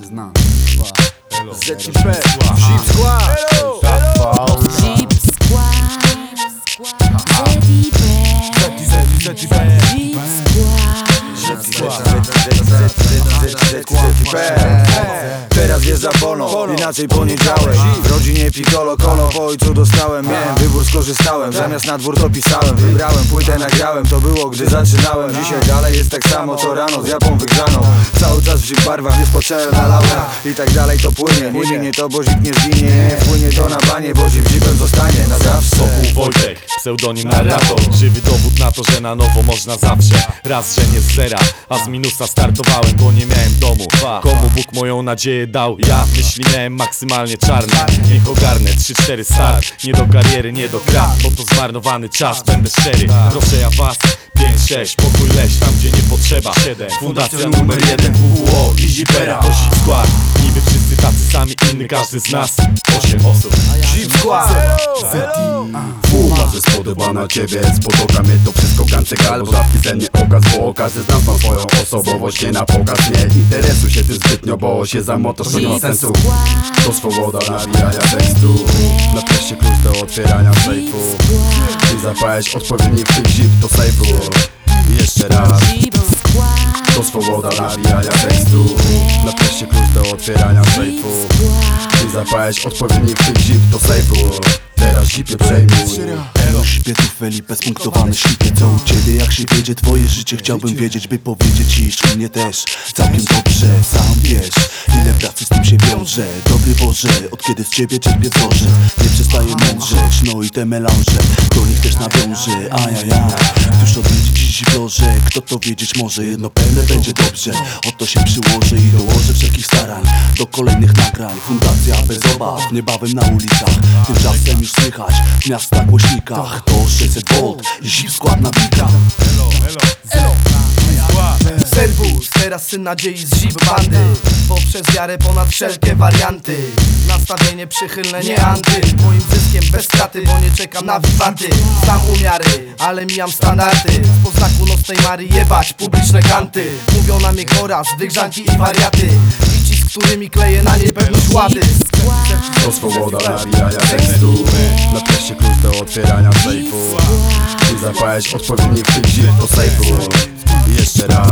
znam. ZIP Squad. ZIP Squad. Teraz wjeżdża Bono, inaczej poniedziałek. W rodzinie Piccolo, Colo, po ojcu dostałem. Miałem wybór, skorzystałem, zamiast na dwór to pisałem. Wybrałem, płytę nagrałem, to było gdy zaczynałem. Dzisiaj dalej jest tak samo co rano z japą wygrzaną. Cały czas w zip barwach, nie spocząłem na laurach. I tak dalej to płynie, nie minie to, bo zip nie zginie. Nie wpłynie to na banie, bo zip zipem zostanie na zawsze. Wokół Wojtek, pseudonim narrator. Żywy dowód na to, że na nowo można zawsze. Raz, że nie z zera, a z minusa startowałem, bo nie miałem domu. Komu Bóg moją nadzieję dał? Ja myśli miałem maksymalnie czarne. Niech ogarnę 3-4 start. Nie do kariery, nie do krat, bo to zmarnowany czas. Będę szczery, proszę ja was 5-6, pokój leś tam gdzie nie potrzeba. 7, fundacja numer 1 WWO i Zipera. To Zip Squad, niby wszyscy tacy sami, inny każdy z nas 8 osób. Zip Squad. Bardzo spodoba na ciebie, spodoba mnie to wszystko gancyk albo rzadki sen nie okaz, bo każdy z nas ma swoją osobowość, nie na pokaz. Nie interesuj się tym zbytnio, bo się zamotasz, to nie ma sensu. To swoboda nawijania tekstu, na treści klucz do otwierania sejfu. Ty zapałeś odpowiedni wtyk zip do sejfu. Jeszcze raz. To swoboda nawijania tekstu, na treści klucz do otwierania sejfu. Ty zapałeś odpowiedni wtyk zip do sejfu. Teraz zipie przejmuj. Elo, zipie tu Felipe, spunktowany ślipie. Co u ciebie, jak się wiedzie twoje życie? Chciałbym wiedzieć, by powiedzieć, iż u mnie też całkiem dobrze. Sam wiesz, ile pracy z tym się wiąże. Dobry Boże, od kiedy z ciebie czerpię wzorze. Nie przestaję mądrzeć, no i te melanże do nich też nawiążę, ajajaj. Któż odwiedzić dziś wloże, kto to wiedzieć może? Jedno pewne, będzie dobrze. Oto się przyłożę i dołożę wszelkich starań do kolejnych nagrań. Fundacja bez obaw, niebawem na ulicach. Tymczasem już słychać w miasta głośnikach. To 600V, Zip Squad na bikach. Serwus, teraz syn nadziei z Zip bandy. Poprzez wiarę ponad wszelkie warianty. Nastawienie przychylne, nie anty. Moim zyskiem bez straty, bo nie czekam na wiwaty. Znam umiary, ale mijam standardy. Z poznaku nocnej Marii jebać publiczne kanty. Mówią na mnie choraz, wygrzanki i wariaty. I ci, z którymi kleję na niepewność łady. To swoboda nawijania tekstu, na treści klucz do otwierania sejfu. Ty zapałeś odpowiedni wtyk zip do sejfu. Jeszcze raz.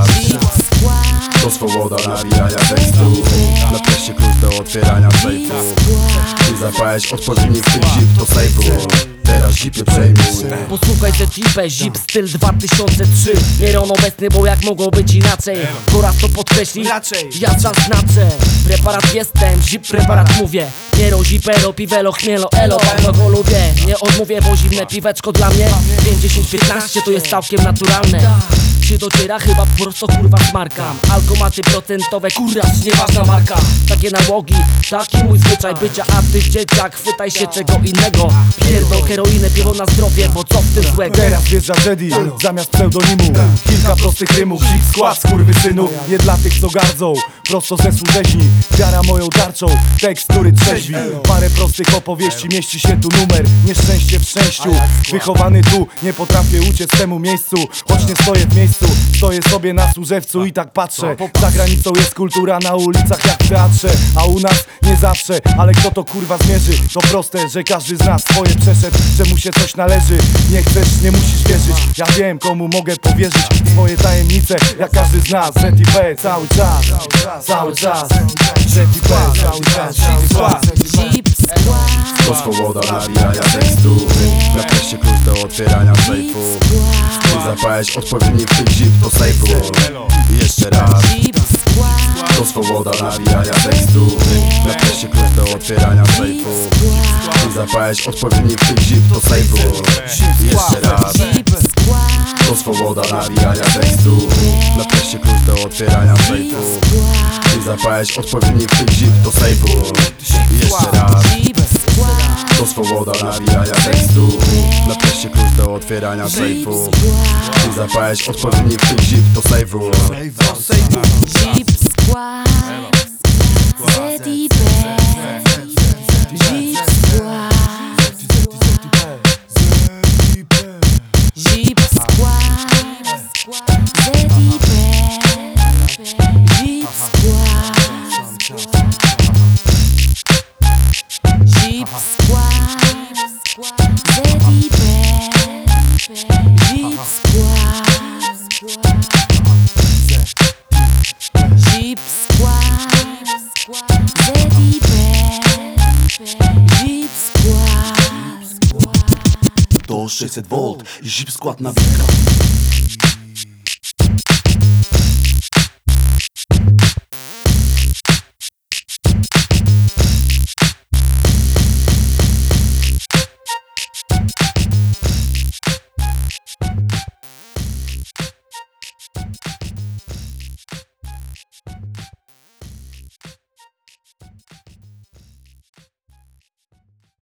To swoboda nawijania tekstu, na treści klucz do otwierania sejfu. Ty zapałeś odpowiedni wtyk zip do sejfu. Teraz zipie przejmuj. Posłuchaj ZIP, Zip styl 2003. Mieron obecny, bo jak mogło być inaczej? Poraz to podkreśli, Raczej. ja zaznaczę. Preparat jestem, Zip preparat mówię. Miero, zipero, piwelo, chmielo, elo, bardzo go lubię. Nie odmówię, bo zimne piweczko dla mnie 50-15 to jest całkiem naturalne. Czy dociera? Chyba prosto kurwa smarkam. Alkomaty procentowe, kurwa, nieważna marka. Takie nałogi, taki mój zwyczaj bycia. A ty dzieciak, chwytaj się czego innego. Pierdol heroinę, piwo na zdrowie, bo co w tym złego? Teraz wjeżdża Jedi, zamiast pseudonimu. Kilka prostych rymów, Zip Squad, skurwysynu. Nie dla tych co gardzą, prosto ze służeźni. Wiara moją tarczą, tekst, który trzeźwi. Parę prostych opowieści, mieści się tu numer. Nieszczęście w szczęściu, wychowany tu. Nie potrafię uciec temu miejscu, choć nie stoję w miejscu. Stoję sobie na służewcu i tak patrzę. Za granicą jest kultura na ulicach jak w teatrze. A u nas nie zawsze, ale kto to kurwa zmierzy? To proste, że każdy z nas swoje przeszedł, że mu się coś należy. Nie chcesz, nie musisz wierzyć. Ja wiem komu mogę powierzyć swoje tajemnice, jak każdy z nas. ZIP cały czas, cały czas. ZIP cały czas, Zip Squad. Zip Squad. To swoboda nawijania tekstu, na treści klucz do otwierania sejfu. Ty zapałeś odpowiedni wtyk zip do sejfu. Jeszcze raz. Zip Squad. To swoboda nawijania tekstu, na treści klucz do otwierania sejfu. Ty zapałeś odpowiedni wtyk zip do sejfu. Jeszcze raz. Zip Squad. To swoboda nawijania tekstu, na treści klucz do otwierania sejfu. Ty zapałeś odpowiedni wtyk zip do sejfu. Jeszcze raz. Zip Squad. To swoboda nawijania tekstu, na treści klucz do otwierania sejfu. Ty zapałeś odpowiedni wtyk zip do sejfu. Zip Squad. ZIP. Zip Squad. Zip Squad. ZIP. Zip Squad. Jeep Squad. Jeep Squad. ZIP. Jeep Squad. To 600 V i Jeep Squad na wilka.